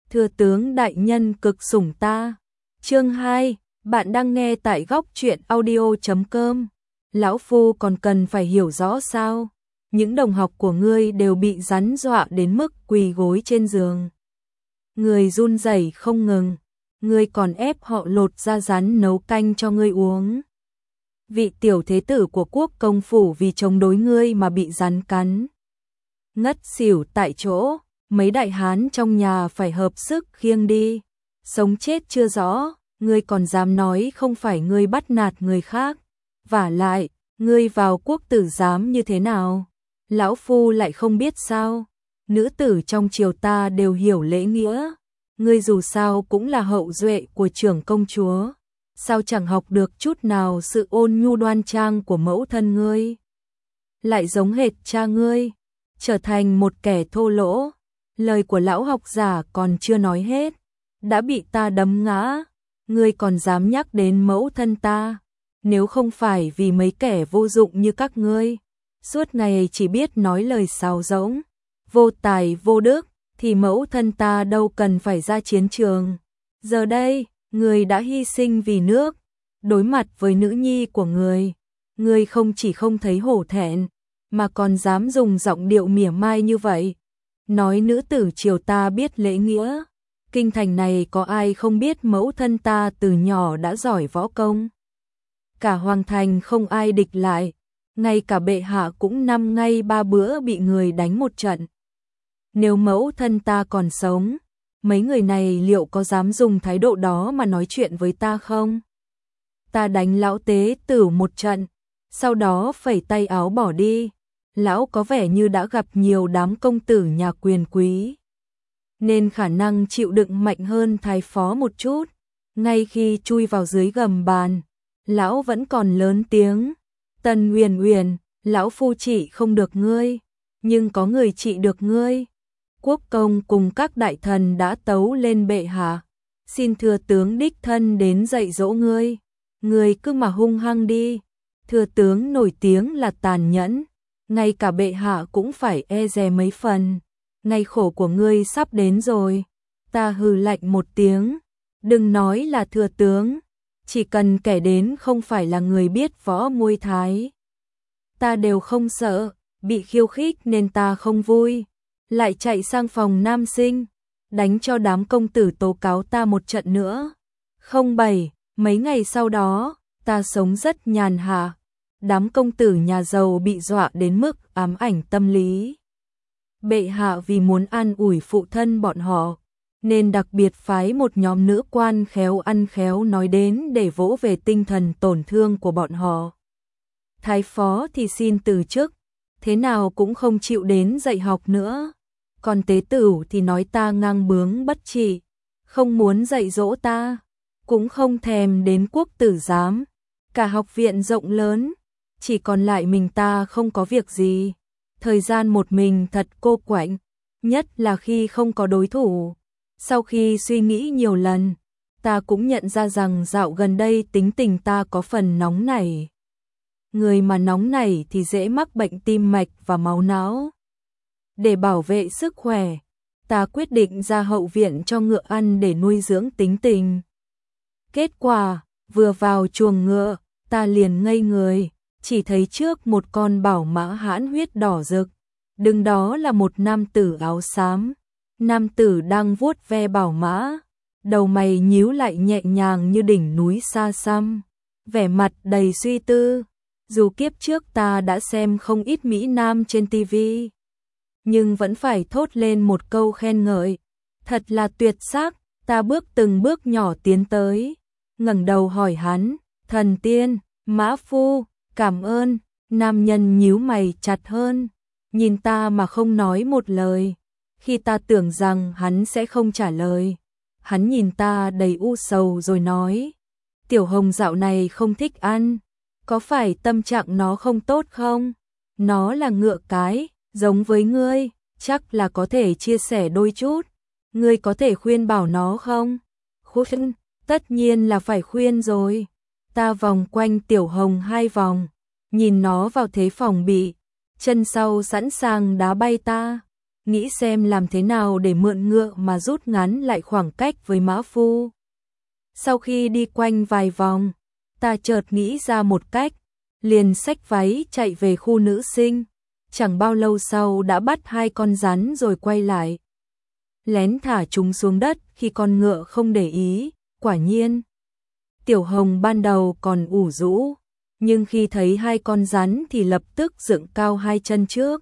Thừa tướng đại nhân cực sủng ta. Chương 2, bạn đang nghe tại góc truyện audio.com. Lão phu còn cần phải hiểu rõ sao? Những đồng học của ngươi đều bị rắn dọa đến mức quỳ gối trên giường. Người run rẩy không ngừng, ngươi còn ép họ lột da rắn nấu canh cho ngươi uống. Vị tiểu thế tử của quốc công phủ vì chống đối ngươi mà bị rắn cắn, ngất xỉu tại chỗ, mấy đại hán trong nhà phải hợp sức khiêng đi. Sống chết chưa rõ, ngươi còn dám nói không phải ngươi bắt nạt người khác. Vả lại, ngươi vào quốc tử giám như thế nào? Lão phu lại không biết sao? Nữ tử trong triều ta đều hiểu lễ nghĩa. Ngươi dù sao cũng là hậu duệ của trưởng công chúa, sao chẳng học được chút nào sự ôn nhu đoan trang của mẫu thân ngươi? Lại giống hệt cha ngươi, trở thành một kẻ thô lỗ. Lời của lão học giả còn chưa nói hết, đã bị ta đấm ngã. Ngươi còn dám nhắc đến mẫu thân ta? Nếu không phải vì mấy kẻ vô dụng như các ngươi, suốt ngày chỉ biết nói lời sáo rỗng, vô tài vô đức, thì mẫu thân ta đâu cần phải ra chiến trường. Giờ đây, ngươi đã hy sinh vì nước, đối mặt với nữ nhi của ngươi không chỉ không thấy hổ thẹn, mà còn dám dùng giọng điệu mỉa mai như vậy. Nói nữ tử triều ta biết lễ nghĩa, kinh thành này có ai không biết mẫu thân ta từ nhỏ đã giỏi võ công. Cả hoàng thành không ai địch lại, ngay cả bệ hạ cũng 5 ngày 3 bữa bị người đánh một trận. Nếu mẫu thân ta còn sống, mấy người này liệu có dám dùng thái độ đó mà nói chuyện với ta không? Ta đánh lão tế tử một trận, sau đó phẩy tay áo bỏ đi. Lão có vẻ như đã gặp nhiều đám công tử nhà quyền quý, nên khả năng chịu đựng mạnh hơn thái phó một chút. Ngay khi chui vào dưới gầm bàn, lão vẫn còn lớn tiếng: Tần Uyển Uyển, lão phu trị không được ngươi, nhưng có người trị được ngươi. Quốc công cùng các đại thần đã tấu lên bệ hạ, xin thừa tướng đích thân đến dạy dỗ ngươi. Ngươi cứ mà hung hăng đi. Thừa tướng nổi tiếng là tàn nhẫn, ngay cả bệ hạ cũng phải e dè mấy phần. Ngày khổ của ngươi sắp đến rồi. Ta hừ lạnh một tiếng. Đừng nói là thừa tướng, chỉ cần kẻ đến không phải là người biết võ Muay Thái, ta đều không sợ. Bị khiêu khích nên ta không vui, lại chạy sang phòng nam sinh, đánh cho đám công tử tố cáo ta một trận nữa. 07, mấy ngày sau đó, ta sống rất nhàn hạ. Đám công tử nhà giàu bị dọa đến mức ám ảnh tâm lý. Bệ hạ vì muốn an ủi phụ thân bọn họ, nên đặc biệt phái một nhóm nữ quan khéo ăn khéo nói đến để vỗ về tinh thần tổn thương của bọn họ. Thái phó thì xin từ chức, thế nào cũng không chịu đến dạy học nữa. Còn tế tử thì nói ta ngang bướng bất trị, không muốn dạy dỗ ta, cũng không thèm đến quốc tử giám. Cả học viện rộng lớn, chỉ còn lại mình ta không có việc gì. Thời gian một mình thật cô quạnh, nhất là khi không có đối thủ. Sau khi suy nghĩ nhiều lần, ta cũng nhận ra rằng dạo gần đây tính tình ta có phần nóng nảy. Người mà nóng nảy thì dễ mắc bệnh tim mạch và máu não. Để bảo vệ sức khỏe, ta quyết định ra hậu viện cho ngựa ăn để nuôi dưỡng tính tình. Kết quả, vừa vào chuồng ngựa, ta liền ngây người, chỉ thấy trước một con bảo mã hãn huyết đỏ rực, đứng đó là một nam tử áo xám. Nam tử đang vuốt ve bảo mã, đầu mày nhíu lại nhẹ nhàng như đỉnh núi xa xăm, vẻ mặt đầy suy tư. Dù kiếp trước ta đã xem không ít mỹ nam trên tivi, nhưng vẫn phải thốt lên một câu khen ngợi. Thật là tuyệt sắc. Ta bước từng bước nhỏ tiến tới, ngẩng đầu hỏi hắn: Thần tiên, mã phu, cảm ơn. Nam nhân nhíu mày chặt hơn, nhìn ta mà không nói một lời. Khi ta tưởng rằng hắn sẽ không trả lời, hắn nhìn ta đầy u sầu rồi nói: Tiểu Hồng dạo này không thích ăn, có phải tâm trạng nó không tốt không? Nó là ngựa cái, giống với ngươi, chắc là có thể chia sẻ đôi chút. Ngươi có thể khuyên bảo nó không? Khuyên, tất nhiên là phải khuyên rồi. Ta vòng quanh Tiểu Hồng 2 vòng, nhìn nó vào thế phòng bị, chân sau sẵn sàng đá bay ta. nghĩ xem làm thế nào để mượn ngựa mà rút ngắn lại khoảng cách với mã phu. Sau khi đi quanh vài vòng, ta chợt nghĩ ra một cách, liền xách váy chạy về khu nữ sinh. Chẳng bao lâu sau đã bắt 2 con rắn rồi quay lại. Lén thả chúng xuống đất khi con ngựa không để ý, quả nhiên. Tiểu Hồng ban đầu còn ủ rũ, nhưng khi thấy 2 con rắn thì lập tức dựng cao 2 chân trước.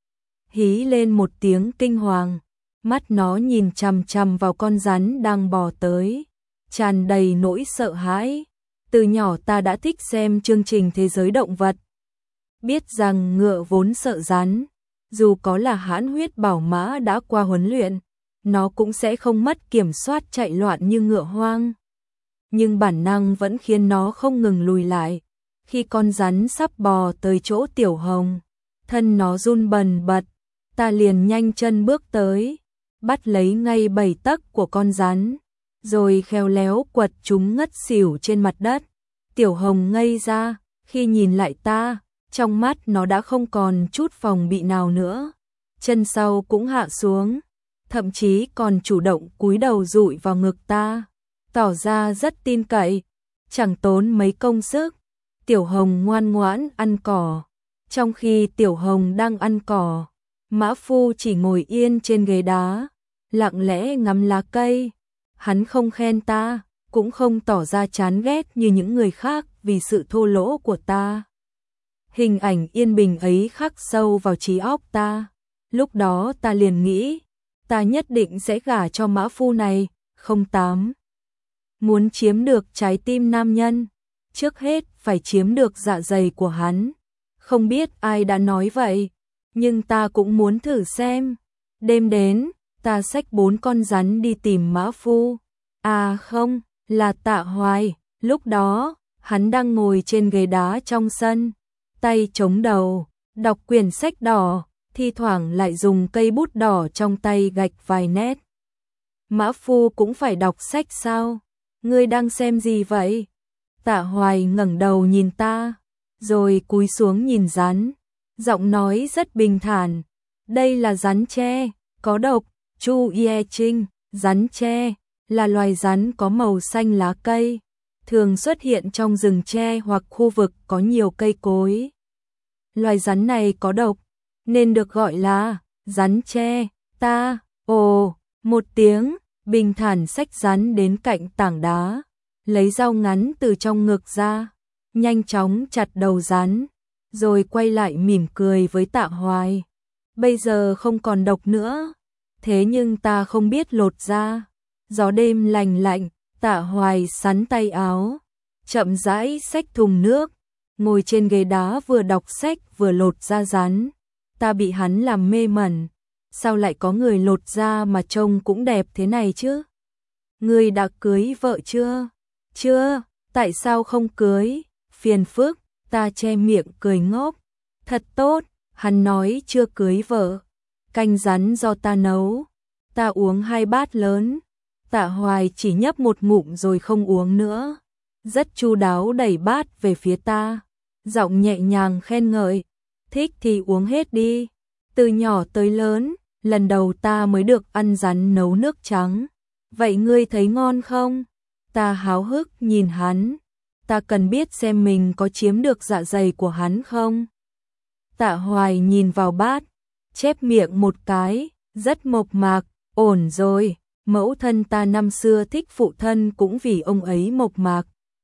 Hí lên một tiếng kinh hoàng, mắt nó nhìn chằm chằm vào con rắn đang bò tới, tràn đầy nỗi sợ hãi. Từ nhỏ ta đã thích xem chương trình Thế giới động vật. Biết rằng ngựa vốn sợ rắn, dù có là hãn huyết bảo mã đã qua huấn luyện, nó cũng sẽ không mất kiểm soát chạy loạn như ngựa hoang. Nhưng bản năng vẫn khiến nó không ngừng lùi lại. Khi con rắn sắp bò tới chỗ Tiểu Hồng, thân nó run bần bật, ta liền nhanh chân bước tới, bắt lấy ngay 7 tấc của con rắn, rồi khéo léo quật chúng ngất xỉu trên mặt đất. Tiểu Hồng ngây ra, khi nhìn lại ta, trong mắt nó đã không còn chút phòng bị nào nữa. Chân sau cũng hạ xuống, thậm chí còn chủ động cúi đầu dụi vào ngực ta, tỏ ra rất tin cậy. Chẳng tốn mấy công sức, Tiểu Hồng ngoan ngoãn ăn cỏ. Trong khi Tiểu Hồng đang ăn cỏ, mã phu chỉ ngồi yên trên ghế đá, lặng lẽ ngắm lá cây. Hắn không khen ta, cũng không tỏ ra chán ghét như những người khác vì sự thô lỗ của ta. Hình ảnh yên bình ấy khắc sâu vào trí óc ta. Lúc đó ta liền nghĩ, ta nhất định sẽ gả cho mã phu này. 08. Muốn chiếm được trái tim nam nhân, trước hết phải chiếm được dạ dày của hắn. Không biết ai đã nói vậy, nhưng ta cũng muốn thử xem. Đêm đến, ta xách 4 con rắn đi tìm mã phu. À không, là Tạ Hoài. Lúc đó, hắn đang ngồi trên ghế đá trong sân, tay chống đầu, đọc quyển sách đỏ, thi thoảng lại dùng cây bút đỏ trong tay gạch vài nét. Mã phu cũng phải đọc sách sao? Ngươi đang xem gì vậy? Tạ Hoài ngẩng đầu nhìn ta, rồi cúi xuống nhìn rắn, giọng nói rất bình thản. Đây là rắn tre, có độc. Chu Ye Trinh, rắn tre là loài rắn có màu xanh lá cây, thường xuất hiện trong rừng tre hoặc khu vực có nhiều cây cối. Loài rắn này có độc, nên được gọi là rắn tre. Ta, ồ, một tiếng, bình thản xách rắn đến cạnh tảng đá, lấy dao ngắn từ trong ngực ra, nhanh chóng chặt đầu rắn, rồi quay lại mỉm cười với Tạ Hoài. Bây giờ không còn độc nữa, thế nhưng ta không biết lột ra. Gió đêm lành lạnh, Tạ Hoài sắn tay áo, chậm rãi xách thùng nước, ngồi trên ghế đá vừa đọc sách vừa lột da rắn. Ta bị hắn làm mê mẩn, sao lại có người lột da mà trông cũng đẹp thế này chứ? Ngươi đã cưới vợ chưa? Chưa, tại sao không cưới? Phiền phức, ta che miệng cười ngốc. Thật tốt, hắn nói chưa cưới vợ. Canh rắn do ta nấu, ta uống 2 bát lớn. Tạ Hoài chỉ nhấp một ngụm rồi không uống nữa, rất chu đáo đẩy bát về phía ta, giọng nhẹ nhàng khen ngợi. Thích thì uống hết đi. Từ nhỏ tới lớn, lần đầu ta mới được ăn rắn nấu nước trắng. Vậy ngươi thấy ngon không? Ta háo hức nhìn hắn. Ta cần biết xem mình có chiếm được dạ dày của hắn không? Tạ Hoài nhìn vào bát, chép miệng một cái, rất mộc mạc. Ổn rồi, mẫu thân ta năm xưa thích phụ thân cũng vì ông ấy mộc mạc.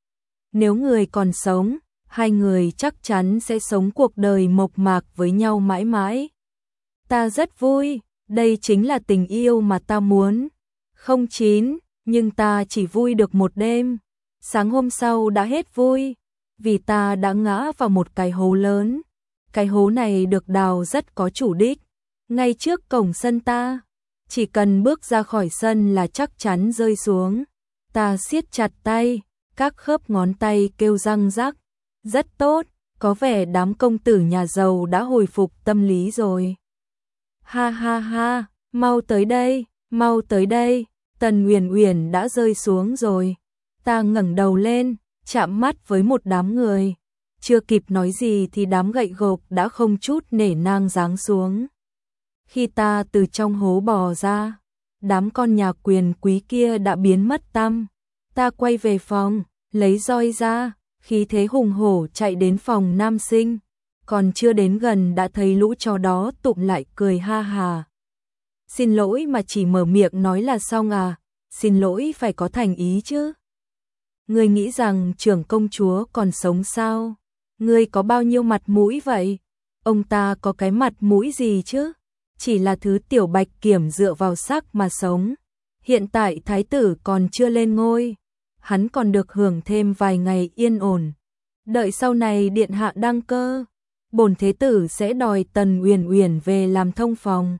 Nếu người còn sống, hai người chắc chắn sẽ sống cuộc đời mộc mạc với nhau mãi mãi. Ta rất vui, đây chính là tình yêu mà ta muốn. 09, nhưng ta chỉ vui được một đêm. Sáng hôm sau đã hết vui, vì ta đã ngã vào một cái hố lớn. Cái hố này được đào rất có chủ đích, ngay trước cổng sân ta. Chỉ cần bước ra khỏi sân là chắc chắn rơi xuống. Ta siết chặt tay, các khớp ngón tay kêu răng rắc. Rất tốt, có vẻ đám công tử nhà giàu đã hồi phục tâm lý rồi. Ha ha ha, mau tới đây, mau tới đây. Tần Uyển Uyển đã rơi xuống rồi. Ta ngẩng đầu lên, chạm mắt với một đám người. Chưa kịp nói gì thì đám gậy gộc đã không chút nể nang giáng xuống. Khi ta từ trong hố bò ra, đám con nhà quyền quý kia đã biến mất tăm. Ta quay về phòng, lấy roi ra, khí thế hùng hổ chạy đến phòng nam sinh. Còn chưa đến gần đã thấy lũ chó đó tụm lại cười ha hà. Xin lỗi mà chỉ mở miệng nói là xong à, xin lỗi phải có thành ý chứ. Ngươi nghĩ rằng trưởng công chúa còn sống sao? Ngươi có bao nhiêu mặt mũi vậy? Ông ta có cái mặt mũi gì chứ? Chỉ là thứ tiểu bạch kiểm dựa vào sắc mà sống. Hiện tại thái tử còn chưa lên ngôi, hắn còn được hưởng thêm vài ngày yên ổn. Đợi sau này điện hạ đăng cơ, bổn thế tử sẽ đòi Tần Uyển Uyển về làm thông phòng.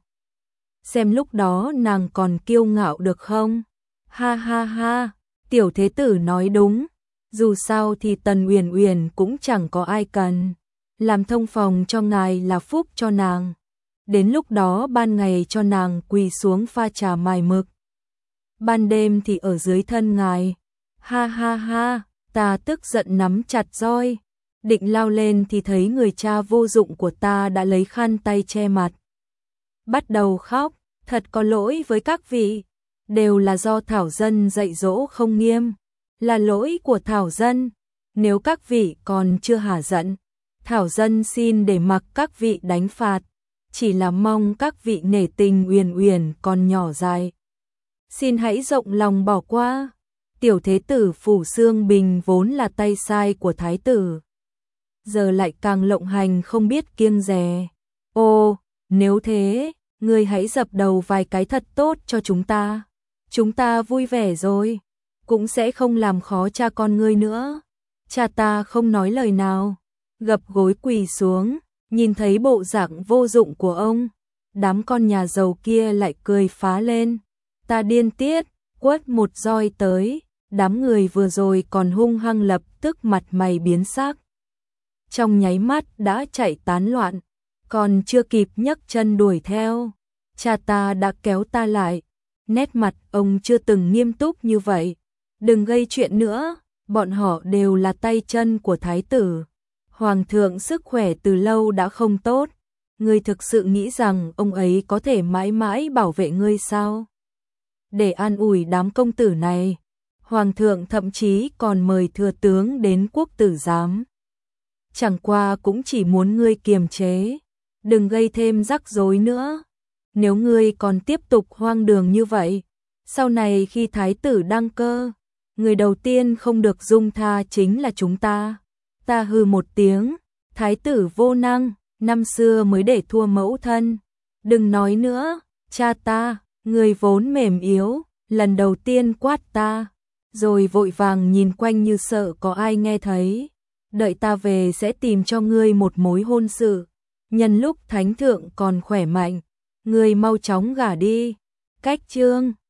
Xem lúc đó nàng còn kiêu ngạo được không? Ha ha ha, tiểu thế tử nói đúng. Dù sao thì Tần Uyển Uyển cũng chẳng có ai cần. Làm thông phòng cho ngài là phúc cho nàng. Đến lúc đó ban ngày cho nàng quỳ xuống pha trà mài mực. Ban đêm thì ở dưới thân ngài. Ha ha ha, ta tức giận nắm chặt roi. Định lao lên thì thấy người cha vô dụng của ta đã lấy khăn tay che mặt. Bắt đầu khóc, thật có lỗi với các vị. Đều là do Thảo Dân dạy dỗ không nghiêm. Là lỗi của Thảo Dân. Nếu các vị còn chưa hả giận, Thảo Dân xin để mặc các vị đánh phạt. Chỉ là mong các vị nể tình Uyển Uyển còn nhỏ dài. Xin hãy rộng lòng bỏ qua. Tiểu thế tử Phủ Xương Bình vốn là tay sai của thái tử, giờ lại càng lộng hành không biết kiêng dè. Ô, nếu thế, ngươi hãy dập đầu vài cái thật tốt cho chúng ta. Chúng ta vui vẻ rồi, cũng sẽ không làm khó cha con ngươi nữa. Cha ta không nói lời nào, gập gối quỳ xuống, nhìn thấy bộ dạng vô dụng của ông. Đám con nhà giàu kia lại cười phá lên. Ta điên tiết, quất một roi tới. Đám người vừa rồi còn hung hăng lập tức mặt mày biến sắc. Trong nháy mắt đã chạy tán loạn, còn chưa kịp nhấc chân đuổi theo. Cha ta đã kéo ta lại, nét mặt ông chưa từng nghiêm túc như vậy. Đừng gây chuyện nữa, bọn họ đều là tay chân của thái tử. Hoàng thượng sức khỏe từ lâu đã không tốt. Ngươi thực sự nghĩ rằng ông ấy có thể mãi mãi bảo vệ ngươi sao? Để an ủi đám công tử này, Hoàng thượng thậm chí còn mời thừa tướng đến quốc tử giám. Chẳng qua cũng chỉ muốn ngươi kiềm chế, đừng gây thêm rắc rối nữa. Nếu ngươi còn tiếp tục hoang đường như vậy, sau này khi thái tử đăng cơ, người đầu tiên không được dung tha chính là chúng ta. Ta hừ một tiếng, thái tử vô năng, năm xưa mới để thua mẫu thân. Đừng nói nữa, cha ta, người vốn mềm yếu, lần đầu tiên quát ta, rồi vội vàng nhìn quanh như sợ có ai nghe thấy. Đợi ta về sẽ tìm cho ngươi một mối hôn sự. Nhân lúc thánh thượng còn khỏe mạnh, ngươi mau chóng gả đi. Cách chương